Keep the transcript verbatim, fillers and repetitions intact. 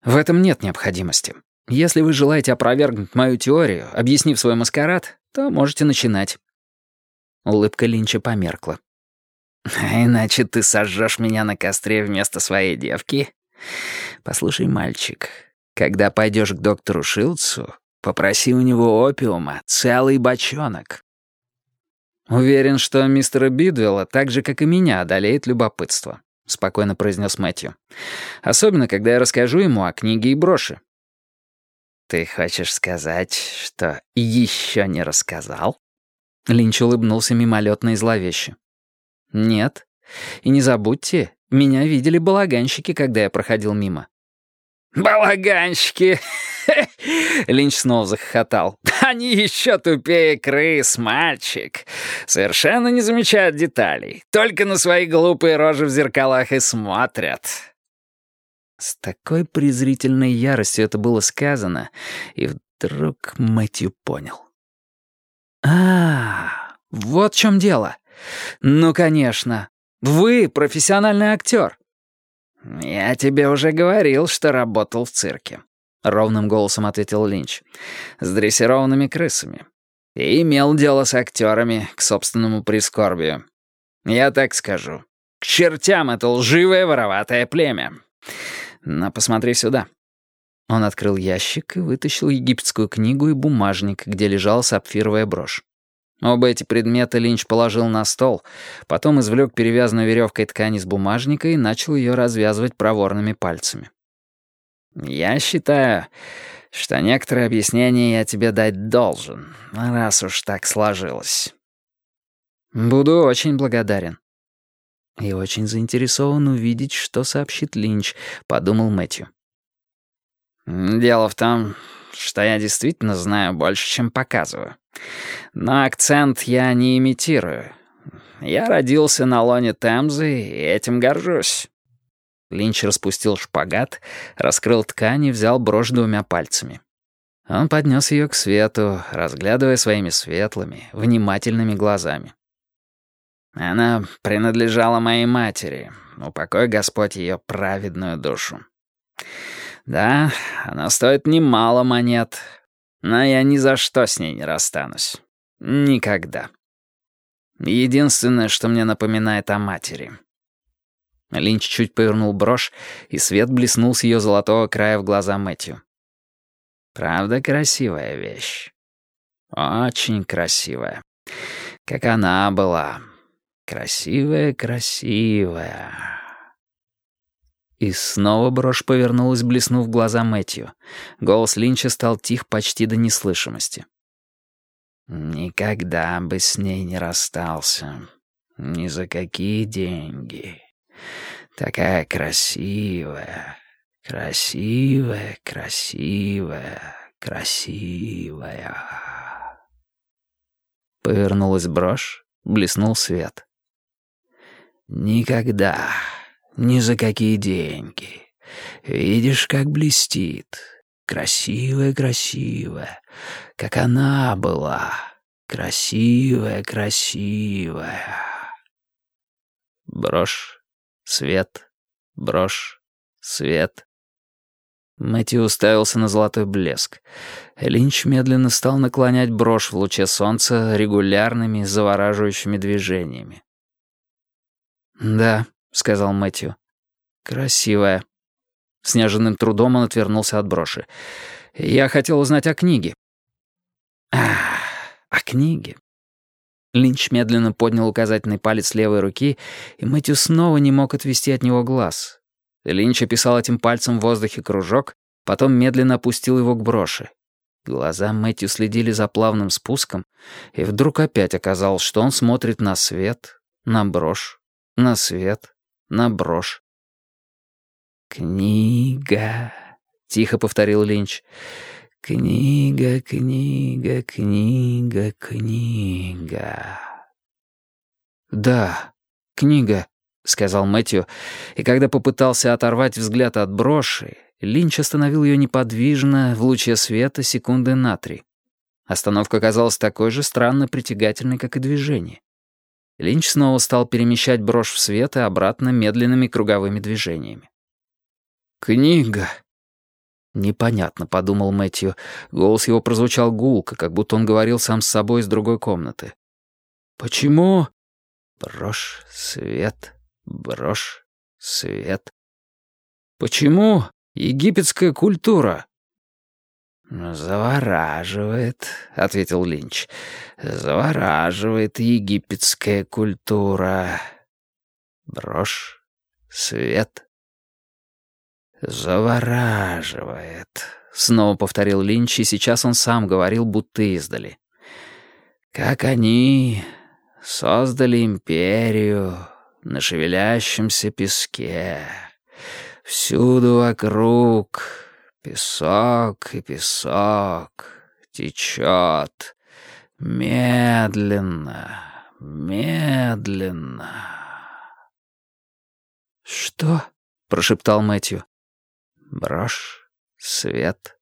В этом нет необходимости. Если вы желаете опровергнуть мою теорию, объяснив свой маскарад, то можете начинать». Улыбка Линча померкла. «Иначе ты сожжешь меня на костре вместо своей девки? Послушай, мальчик, когда пойдешь к доктору Шилдсу, попроси у него опиума целый бочонок». «Уверен, что мистера Бидвелла так же, как и меня, одолеет любопытство», — спокойно произнес Мэтью. «Особенно, когда я расскажу ему о книге и броши». «Ты хочешь сказать, что еще не рассказал?» Линч улыбнулся мимолетно и зловеще. «Нет. И не забудьте, меня видели балаганщики, когда я проходил мимо». «Балаганщики!» Линч снова захохотал. «Они еще тупее крыс, мальчик. Совершенно не замечают деталей. Только на свои глупые рожи в зеркалах и смотрят». С такой презрительной яростью это было сказано, и вдруг Мэтью понял. «А, вот в чем дело. Ну, конечно. Вы профессиональный актер». «Я тебе уже говорил, что работал в цирке», — ровным голосом ответил Линч. «С дрессированными крысами. И имел дело с актерами, к собственному прискорбию. Я так скажу. К чертям это лживое вороватое племя. Но посмотри сюда». Он открыл ящик и вытащил египетскую книгу и бумажник, где лежала сапфировая брошь. Оба эти предмета Линч положил на стол, потом извлек перевязанную веревкой ткань из бумажника и начал ее развязывать проворными пальцами. «Я считаю, что некоторые объяснения я тебе дать должен, раз уж так сложилось». «Буду очень благодарен». «И очень заинтересован увидеть, что сообщит Линч», — подумал Мэтью. «Дело в том, что я действительно знаю больше, чем показываю. Но акцент я не имитирую. Я родился на лоне Темзы, и этим горжусь». Линч распустил шпагат, раскрыл ткань и взял брошь двумя пальцами. Он поднес ее к свету, разглядывая своими светлыми, внимательными глазами. «Она принадлежала моей матери, упокой Господь ее праведную душу. Да, она стоит немало монет, но я ни за что с ней не расстанусь. Никогда. Единственное, что мне напоминает о матери». Линч чуть повернул брошь, и свет блеснул с ее золотого края в глаза Мэтью. «Правда, красивая вещь. Очень красивая. Как она была. Красивая-красивая». И снова брошь повернулась, блеснув в глаза Мэтью. Голос Линча стал тих почти до неслышимости. «Никогда бы с ней не расстался. Ни за какие деньги. Такая красивая, красивая, красивая, красивая». Повернулась брошь, блеснул свет. «Никогда, ни за какие деньги. Видишь, как блестит. Красивая, красивая, как она была. Красивая, красивая». Брошь, свет, брошь, свет. Мэтью уставился на золотой блеск. Линч медленно стал наклонять брошь в луче солнца регулярными, завораживающими движениями. «Да», — сказал Мэтью, — «красивая». С неожиданным трудом он отвернулся от броши. «Я хотел узнать о книге». «Ах, о книге». Линч медленно поднял указательный палец левой руки, и Мэтью снова не мог отвести от него глаз. Линч описал этим пальцем в воздухе кружок, потом медленно опустил его к броши. Глаза Мэтью следили за плавным спуском, и вдруг опять оказалось, что он смотрит на свет, на брошь, на свет, на брошь. «Книга», — тихо повторил Линч. «Книга, книга, книга, книга». «Да, книга», — сказал Мэтью, и когда попытался оторвать взгляд от броши, Линч остановил ее неподвижно в луче света секунды на три. Остановка казалась такой же странно притягательной, как и движение. Линч снова стал перемещать брошь в свет и обратно медленными круговыми движениями. «Книга», «Непонятно», — подумал Мэтью. Голос его прозвучал гулко, как будто он говорил сам с собой из другой комнаты. «Почему?» Брошь, свет, брошь, свет. «Почему египетская культура?» «Завораживает», — ответил Линч. «Завораживает египетская культура. Брошь, свет. Завораживает», — снова повторил Линч, и сейчас он сам говорил, будто издали. «Как они создали империю на шевелящемся песке. Всюду вокруг песок и песок течет медленно, медленно». «Что?» — прошептал Мэтью. «Брошь, свет,